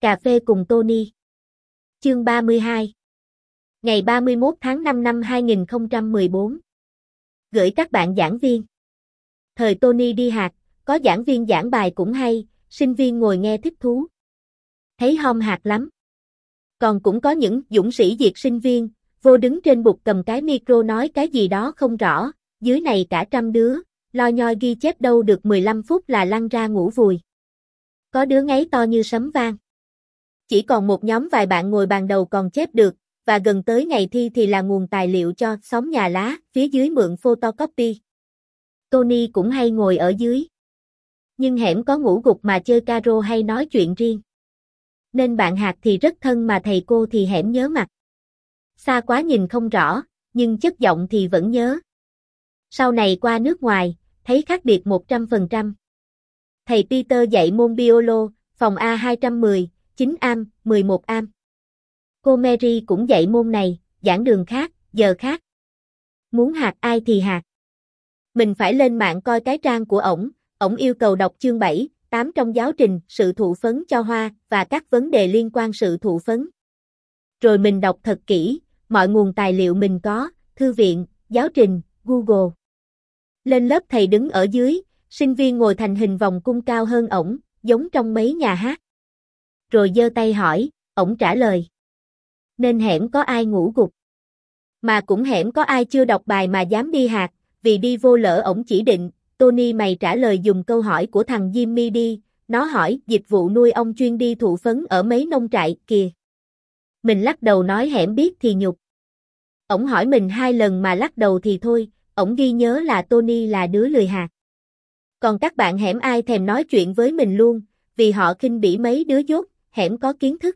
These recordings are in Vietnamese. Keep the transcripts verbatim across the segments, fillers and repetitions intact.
Cà phê cùng Tony. Chương ba mươi hai. Ngày ba mươi mốt tháng năm năm hai nghìn không trăm mười bốn. Gửi các bạn giảng viên. Thời Tony đi hạt, có giảng viên giảng bài cũng hay, sinh viên ngồi nghe thích thú. Thấy hom hạt lắm. Còn cũng có những dũng sĩ diệt sinh viên, vô đứng trên bục cầm cái micro nói cái gì đó không rõ, dưới này cả trăm đứa, lo nhoi ghi chép đâu được mười lăm phút là lăn ra ngủ vùi. Có đứa ngáy to như sấm vang. Chỉ còn một nhóm vài bạn ngồi bàn đầu còn chép được, và gần tới ngày thi thì là nguồn tài liệu cho xóm nhà lá, phía dưới mượn photocopy. Tony cũng hay ngồi ở dưới. Nhưng hẻm có ngủ gục mà chơi caro hay nói chuyện riêng. Nên bạn hạt thì rất thân mà thầy cô thì hẻm nhớ mặt. Xa quá nhìn không rõ, nhưng chất giọng thì vẫn nhớ. Sau này qua nước ngoài, thấy khác biệt một trăm phần trăm. Thầy Peter dạy môn biolo, phòng A hai trăm mười, chín am, mười một am. Cô Mary cũng dạy môn này, giảng đường khác, giờ khác. Muốn hạt ai thì hạt. Mình phải lên mạng coi cái trang của ổng, ổng yêu cầu đọc chương bảy, tám trong giáo trình, sự thụ phấn cho hoa, và các vấn đề liên quan sự thụ phấn. Rồi mình đọc thật kỹ, mọi nguồn tài liệu mình có, thư viện, giáo trình, Google. Lên lớp thầy đứng ở dưới, sinh viên ngồi thành hình vòng cung cao hơn ổng, giống trong mấy nhà hát. Rồi giơ tay hỏi, ổng trả lời. Nên hẻm có ai ngủ gục. Mà cũng hẻm có ai chưa đọc bài mà dám đi hạt, vì đi vô lỡ ổng chỉ định, Tony mày trả lời dùng câu hỏi của thằng Jimmy đi, nó hỏi dịch vụ nuôi ong chuyên đi thụ phấn ở mấy nông trại kìa. Mình lắc đầu nói hẻm biết thì nhục. Ổng hỏi mình hai lần mà lắc đầu thì thôi, ổng ghi nhớ là Tony là đứa lười hạt. Còn các bạn hẻm ai thèm nói chuyện với mình luôn, vì họ khinh bỉ mấy đứa dốt, hẻm có kiến thức.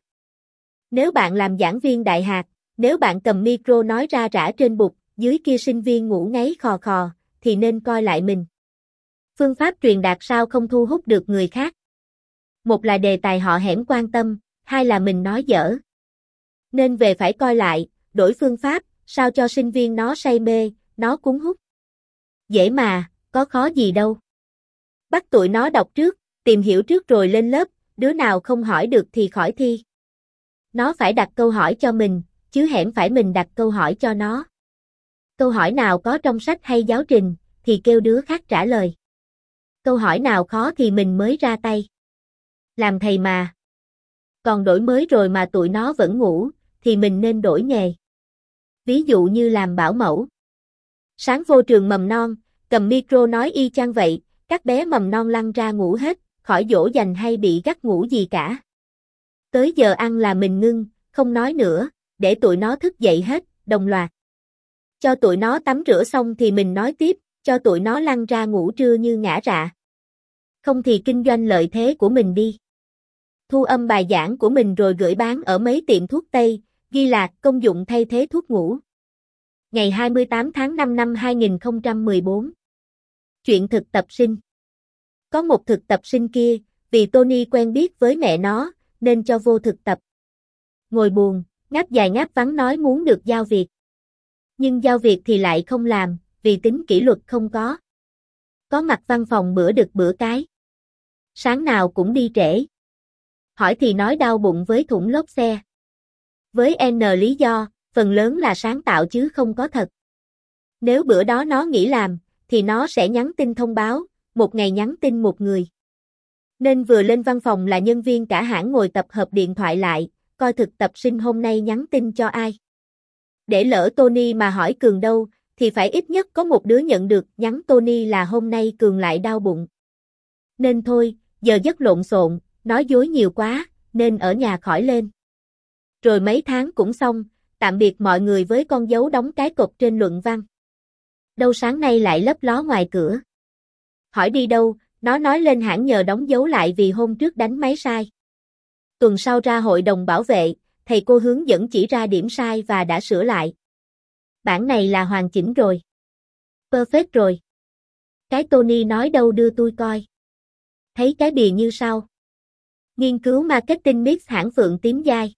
Nếu bạn làm giảng viên đại hạt, nếu bạn cầm micro nói ra rã trên bục, dưới kia sinh viên ngủ ngáy khò khò, thì nên coi lại mình. Phương pháp truyền đạt sao không thu hút được người khác. Một là đề tài họ hẻm quan tâm, hai là mình nói dở. Nên về phải coi lại, đổi phương pháp, sao cho sinh viên nó say mê, nó cuốn hút. Dễ mà, có khó gì đâu. Bắt tụi nó đọc trước, tìm hiểu trước rồi lên lớp, đứa nào không hỏi được thì khỏi thi. Nó phải đặt câu hỏi cho mình, chứ hẻm phải mình đặt câu hỏi cho nó. Câu hỏi nào có trong sách hay giáo trình, thì kêu đứa khác trả lời. Câu hỏi nào khó thì mình mới ra tay. Làm thầy mà. Còn đổi mới rồi mà tụi nó vẫn ngủ, thì mình nên đổi nghề. Ví dụ như làm bảo mẫu. Sáng vô trường mầm non, cầm micro nói y chang vậy, các bé mầm non lăn ra ngủ hết, khỏi dỗ dành hay bị gắt ngủ gì cả. Tới giờ ăn là mình ngưng, không nói nữa, để tụi nó thức dậy hết, đồng loạt. Cho tụi nó tắm rửa xong thì mình nói tiếp, cho tụi nó lăn ra ngủ trưa như ngã rạ. Không thì kinh doanh lợi thế của mình đi. Thu âm bài giảng của mình rồi gửi bán ở mấy tiệm thuốc Tây, ghi là công dụng thay thế thuốc ngủ. Ngày hai mươi tám tháng năm năm hai nghìn không trăm mười bốn. Chuyện thực tập sinh. Có một thực tập sinh kia, vì Tony quen biết với mẹ nó, nên cho vô thực tập. Ngồi buồn, ngáp dài ngáp vắng nói muốn được giao việc. Nhưng giao việc thì lại không làm, vì tính kỷ luật không có. Có mặt văn phòng bữa đực bữa cái. Sáng nào cũng đi trễ. Hỏi thì nói đau bụng với thủng lốp xe. Với N lý do, phần lớn là sáng tạo chứ không có thật. Nếu bữa đó nó nghỉ làm, thì nó sẽ nhắn tin thông báo, một ngày nhắn tin một người. Nên vừa lên văn phòng là nhân viên cả hãng ngồi tập hợp điện thoại lại, coi thực tập sinh hôm nay nhắn tin cho ai. Để lỡ Tony mà hỏi Cường đâu, thì phải ít nhất có một đứa nhận được nhắn Tony là hôm nay Cường lại đau bụng. Nên thôi, giờ giấc lộn xộn, nói dối nhiều quá, nên ở nhà khỏi lên. Rồi mấy tháng cũng xong, tạm biệt mọi người với con dấu đóng cái cột trên luận văn. Đâu sáng nay lại lấp ló ngoài cửa. Hỏi đi đâu, nó nói lên hãng nhờ đóng dấu lại vì hôm trước đánh máy sai. Tuần sau ra hội đồng bảo vệ, thầy cô hướng dẫn chỉ ra điểm sai và đã sửa lại. Bản này là hoàn chỉnh rồi. Perfect rồi. Cái Tony nói đâu đưa tôi coi. Thấy cái bìa như sau. Nghiên cứu marketing mix hãng Phượng Tím Giai.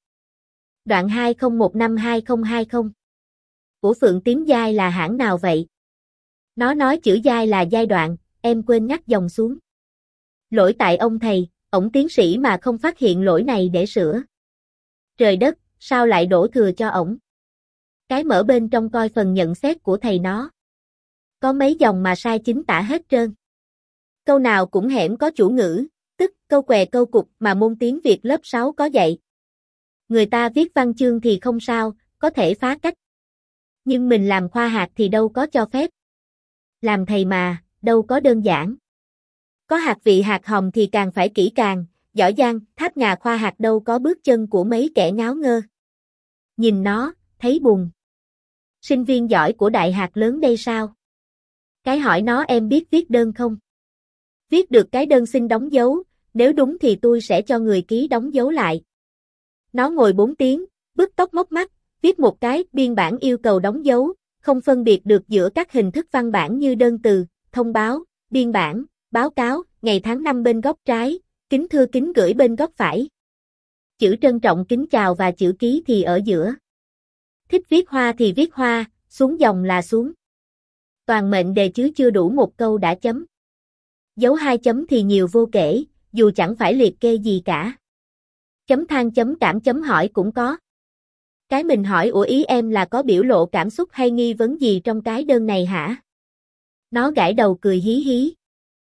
Đoạn hai không một năm hai không hai không. Của Phượng Tím Giai là hãng nào vậy? Nó nói chữ giai là giai đoạn, em quên ngắt dòng xuống. Lỗi tại ông thầy, ổng tiến sĩ mà không phát hiện lỗi này để sửa. Trời đất, sao lại đổ thừa cho ổng? Cái mở bên trong coi phần nhận xét của thầy nó. Có mấy dòng mà sai chính tả hết trơn. Câu nào cũng hẻm có chủ ngữ, tức câu què câu cục mà môn tiếng Việt lớp sáu có dạy. Người ta viết văn chương thì không sao, có thể phá cách. Nhưng mình làm khoa hạt thì đâu có cho phép. Làm thầy mà, đâu có đơn giản. Có hạt vị hạt hồng thì càng phải kỹ càng, giỏi giang, tháp ngà khoa hạt đâu có bước chân của mấy kẻ ngáo ngơ. Nhìn nó, thấy buồn. Sinh viên giỏi của đại hạt lớn đây sao? Cái hỏi nó em biết viết đơn không? Viết được cái đơn xin đóng dấu, nếu đúng thì tôi sẽ cho người ký đóng dấu lại. Nó ngồi bốn tiếng, bứt tóc móc mắt, viết một cái biên bản yêu cầu đóng dấu, không phân biệt được giữa các hình thức văn bản như đơn từ, thông báo, biên bản, báo cáo, ngày tháng năm bên góc trái, kính thưa kính gửi bên góc phải. Chữ trân trọng kính chào và chữ ký thì ở giữa. Thích viết hoa thì viết hoa, xuống dòng là xuống. Toàn mệnh đề chứ chưa đủ một câu đã chấm. Dấu hai chấm thì nhiều vô kể, dù chẳng phải liệt kê gì cả. Chấm than chấm cảm chấm hỏi cũng có. Cái mình hỏi ủa ý em là có biểu lộ cảm xúc hay nghi vấn gì trong cái đơn này hả? Nó gãi đầu cười hí hí.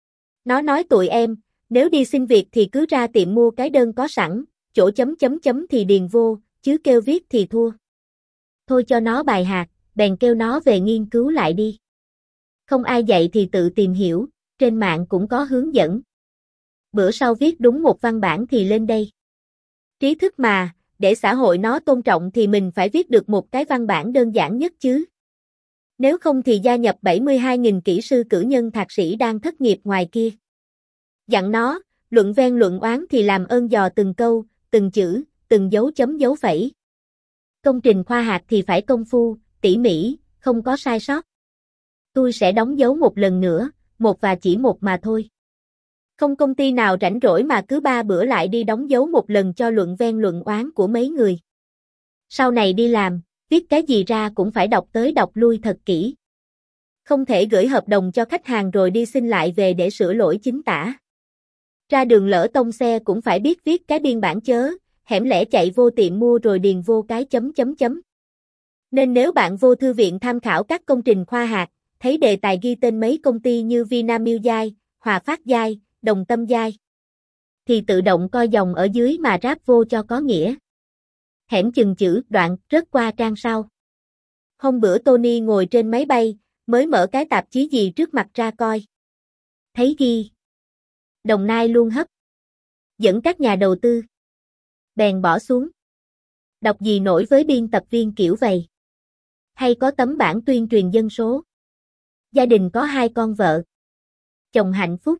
Nó nói tụi em, nếu đi xin việc thì cứ ra tiệm mua cái đơn có sẵn, chỗ chấm chấm chấm thì điền vô, chứ kêu viết thì thua. Thôi cho nó bài hạt, bèn kêu nó về nghiên cứu lại đi. Không ai dạy thì tự tìm hiểu, trên mạng cũng có hướng dẫn. Bữa sau viết đúng một văn bản thì lên đây. Trí thức mà, để xã hội nó tôn trọng thì mình phải viết được một cái văn bản đơn giản nhất chứ. Nếu không thì gia nhập bảy mươi hai nghìn kỹ sư cử nhân thạc sĩ đang thất nghiệp ngoài kia. Dặn nó, luận ven luận oán thì làm ơn dò từng câu, từng chữ, từng dấu chấm dấu phẩy. Công trình khoa hạt thì phải công phu, tỉ mỉ, không có sai sót. Tôi sẽ đóng dấu một lần nữa, một và chỉ một mà thôi. Không công ty nào rảnh rỗi mà cứ ba bữa lại đi đóng dấu một lần cho luận ven luận oán của mấy người. Sau này đi làm, viết cái gì ra cũng phải đọc tới đọc lui thật kỹ. Không thể gửi hợp đồng cho khách hàng rồi đi xin lại về để sửa lỗi chính tả. Ra đường lỡ tông xe cũng phải biết viết cái biên bản chớ, hẻm lẻ chạy vô tiệm mua rồi điền vô cái chấm chấm chấm. Nên nếu bạn vô thư viện tham khảo các công trình khoa hạt, thấy đề tài ghi tên mấy công ty như Vinamilk Giai, Hòa Phát Giai, Đồng Tâm Giai, thì tự động coi dòng ở dưới mà ráp vô cho có nghĩa. Hẻm chừng chữ đoạn rớt qua trang sau. Hôm bữa Tony ngồi trên máy bay, mới mở cái tạp chí gì trước mặt ra coi. Thấy ghi Đồng Nai luôn hấp dẫn các nhà đầu tư. Bèn bỏ xuống. Đọc gì nổi với biên tập viên kiểu vậy. Hay có tấm bảng tuyên truyền dân số. Gia đình có hai con vợ. Chồng hạnh phúc.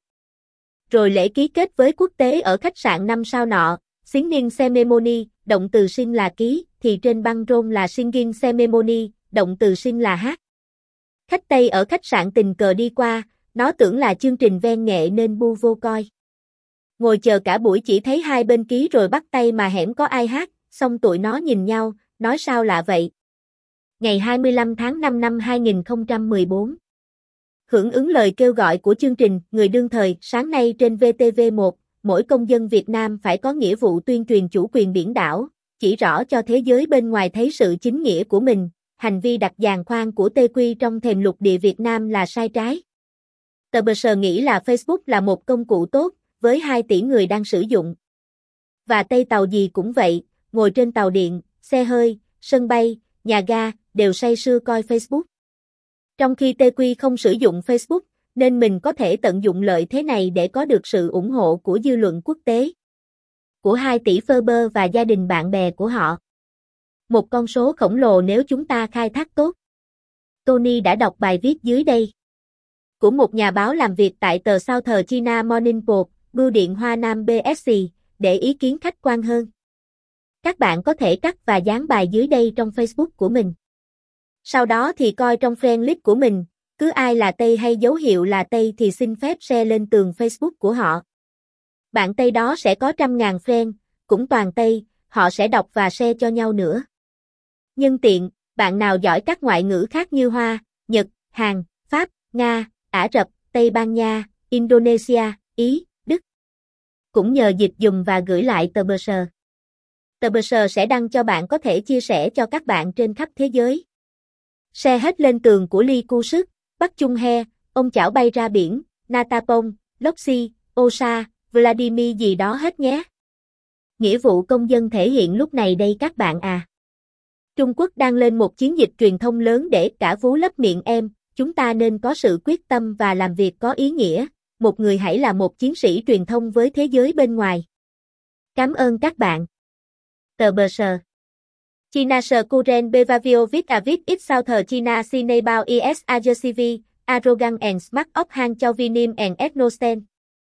Rồi lễ ký kết với quốc tế ở khách sạn năm sao nọ, Singing Ceremony, động từ sing là ký, thì trên băng rôn là Singing Ceremony, động từ sing là hát. Khách Tây ở khách sạn tình cờ đi qua, nó tưởng là chương trình ven nghệ nên bu vô coi. Ngồi chờ cả buổi chỉ thấy hai bên ký rồi bắt tay mà hẻm có ai hát, xong tụi nó nhìn nhau, nói sao lạ vậy. Ngày hai mươi lăm tháng năm năm hai nghìn không trăm mười bốn. Hưởng ứng lời kêu gọi của chương trình Người đương thời sáng nay trên vê tê vê một, mỗi công dân Việt Nam phải có nghĩa vụ tuyên truyền chủ quyền biển đảo, chỉ rõ cho thế giới bên ngoài thấy sự chính nghĩa của mình, hành vi đặt giàn khoan của tê quy trong thềm lục địa Việt Nam là sai trái. Tờ bờ sờ nghĩ là Facebook là một công cụ tốt, với hai tỷ người đang sử dụng. Và Tây tàu gì cũng vậy, ngồi trên tàu điện, xe hơi, sân bay, nhà ga, đều say sưa coi Facebook. Trong khi tê quy không sử dụng Facebook, nên mình có thể tận dụng lợi thế này để có được sự ủng hộ của dư luận quốc tế. Của hai tỷ follower và gia đình bạn bè của họ. Một con số khổng lồ nếu chúng ta khai thác tốt. Tony đã đọc bài viết dưới đây. Của một nhà báo làm việc tại tờ South China Morning Post, Bưu điện Hoa Nam bê ét xê, để ý kiến khách quan hơn. Các bạn có thể cắt và dán bài dưới đây trong Facebook của mình. Sau đó thì coi trong friend list của mình, cứ ai là Tây hay dấu hiệu là Tây thì xin phép share lên tường Facebook của họ. Bạn Tây đó sẽ có trăm ngàn friend, cũng toàn Tây, họ sẽ đọc và share cho nhau nữa. Nhân tiện, bạn nào giỏi các ngoại ngữ khác như Hoa, Nhật, Hàn, Pháp, Nga, Ả Rập, Tây Ban Nha, Indonesia, Ý, Đức. cũng nhờ dịch dùng và gửi lại tờ bờ sờ. Tờ bờ sờ sẽ đăng cho bạn có thể chia sẻ cho các bạn trên khắp thế giới. Xe hết lên tường của Lee Ku Sức, Bắc Chung He, ông chảo bay ra biển, Natapong, Loxi, Osa, Vladimir gì đó hết nhé. Nghĩa vụ công dân thể hiện lúc này đây các bạn à. Trung Quốc đang lên một chiến dịch truyền thông lớn để cả vú lấp miệng em, chúng ta nên có sự quyết tâm và làm việc có ý nghĩa, một người hãy là một chiến sĩ truyền thông với thế giới bên ngoài. Cảm ơn các bạn. Tờ bờ sờ. China sờ Kuren Bevavio viết à viết ít sao thờ China Sinebao is Ajersivi, Arrogant and Smart of Hang Chauvinim and Ethnosten.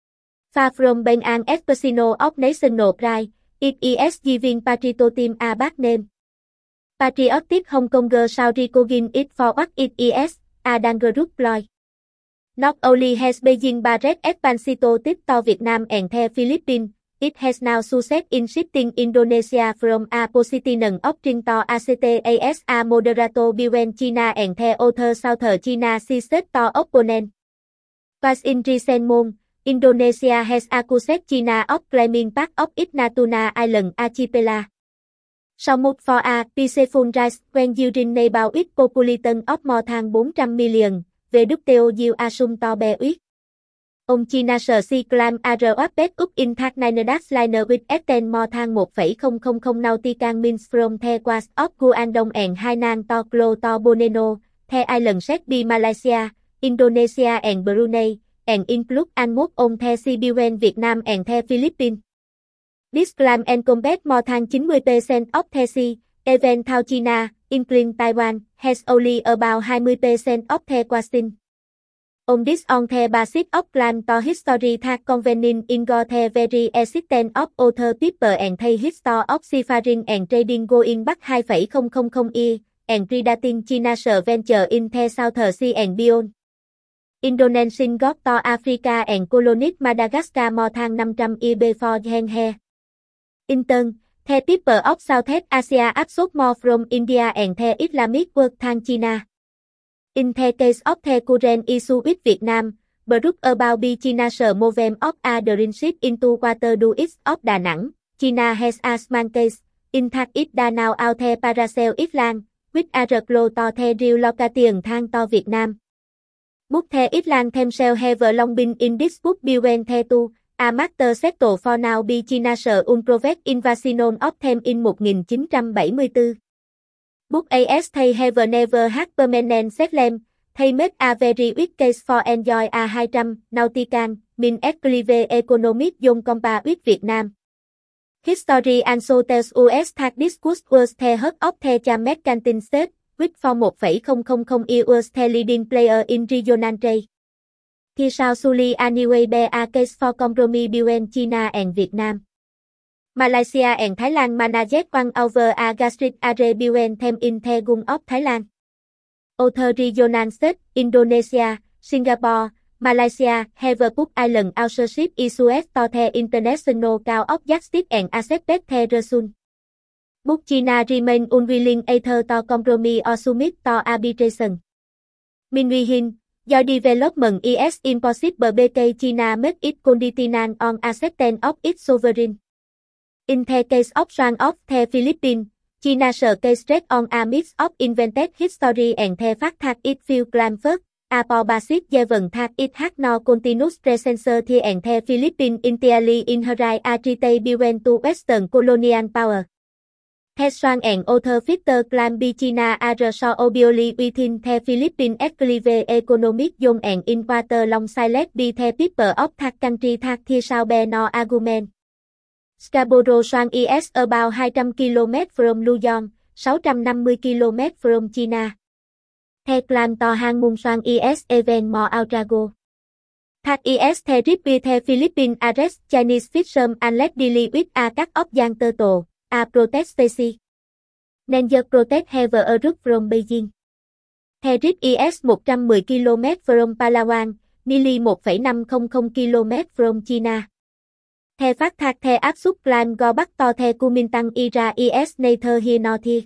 Far from being an expression of national pride, it is giving patriotism a bad name. Patriotic Hong Konger Saudi Kogin it for what it is, a dangerous ploy. Not only has Beijing barred expansito to Vietnam and the Philippines, it has now success in shifting Indonesia from a position of to A C T as a moderator between China and the other Southern China sees to opponent. Twice in recent months, Indonesia has accused China of claiming part of its Natuna Island archipelago. Somewhat for a peaceful rise when during about its population of more than four hundred million, về đức tiêu diêu assume to be uyết. Ông China sờ si clam ar update up in thác nine dash liner with extend more than one point zero zero nautical miles from the coast of Guangdong and Hainan to close to Borneo, the island set be Malaysia, Indonesia and Brunei, and include almost on the sea between Vietnam and the Philippines. This clam encompass more than ninety percent of the sea, even though China, including Taiwan, has only about twenty percent of the coastline. On this on the basis of clam to history that convening in go the very existence of other people and the history of seafaring and trading going back two thousand years, and predating China's venture in the Southern Sea and beyond. Indonesian got to Africa and colonized Madagascar more than five hundred years before Henhe. In turn, the people of Southeast Asia absorbed more from India and the Islamic world than China. In the case of the current issue with Vietnam, Brook about the China's movement of a drilling ship into water due east of Da Nang, China has a small case, in that it da now out the Paracel Island, with a close to the real location than to Vietnam. But the Island themselves have long been in dispute between the two, a matter settled for now by China's unprovoked invasion of them in nineteen seventy-four. But as they have never had permanent settlement, they make a very weak case for enjoy a two hundred nautical mile exclusive economic zone compared with Vietnam. History also tells us that this was the heart of the Jamaican state, which for one point zero zero zero years was the leading player in regional trade. Thì sao Suli anyway be a case for compromise between China and Vietnam. Malaysia and Thailand managed one over a gastric area between them in the Gulf of Thailand. Other regional states, Indonesia, Singapore, Malaysia, have put island ownership issues to the International Court of Justice and accepted the result. But China remain unwilling either to compromise or submit to arbitration. Meanwhile, do development is impossible because China make it conditional on acceptance of its sovereign. In the case of one of the Philippines, China's case stressed on a mix of invented history and the fact that it feels claim first, a basis given that it has no continuous presence here and the Philippines entirely inherit a treaty between two Western colonial powers. This one and other factors claim by China are so obviously within the Philippines exclusive economic zone and in water long silent by the people of that country that there shall be no argument. Scarborough Sound is about two hundred kilometers from Luzon, six hundred fifty kilometers from China. The claim to hang mung Sound is even more outrageous. That is the trip by the Philippines arrest Chinese fishermen and let deal with a cut of young turtle, a protest species. Nature protest have a route from Beijing. The trip is one hundred ten kilometers from Palawan, nearly one point five hundred kilometers from China. The fact that the áp climb go back to the Kuomintang era is neither here nor there.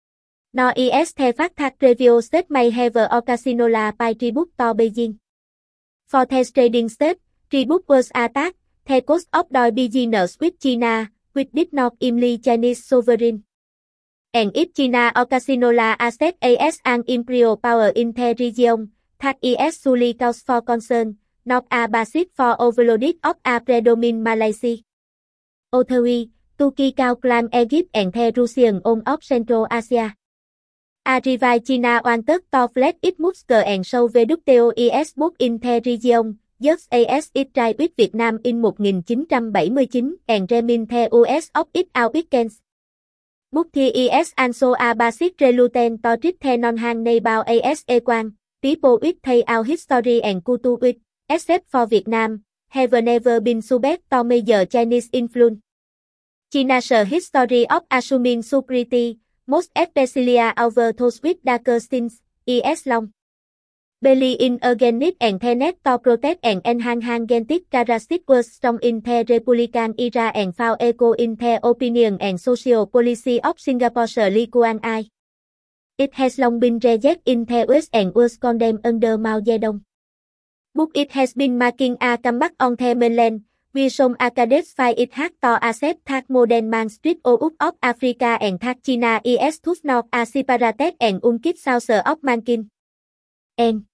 Nor is the fact that previous state may have occasionally paid tribute to Beijing. For the trading state, tribute was attacked, The cost of doing business with China, which did not imply Chinese sovereign. And if China occasionally accepts as an imperial power in the region, that is solely cause for concern, not a basis for overloading of a predominant Malaysia. Authority, Turkey cao claim Egypt and the Russian on of Central Asia. Arriva China wanted to flex its muscle and show W T O is book in the region, just as it tried with Vietnam in một nghìn chín trăm bảy mươi chín and remain the U S of its out weekends. Book the is also a basic reluctant to treat the non-hand neighbor as equal, people with the our history and culture with, except for Vietnam, have never been subject to major Chinese influence. China's history of assuming superiority, most especially over those with darker skins, is long. Belief in organic and the net to protect and enhance genetic characteristics was strong in the Republican era and found echo in the opinion and social policy of Singapore's Lee Kuan Yew. It has long been rejected in the West and was condemned under Mao Zedong. But it has been making a comeback on the mainland, with some academics find it hard to accept that modern man street out of Africa and that China is thus not a separatist and unkind source of mankind. N.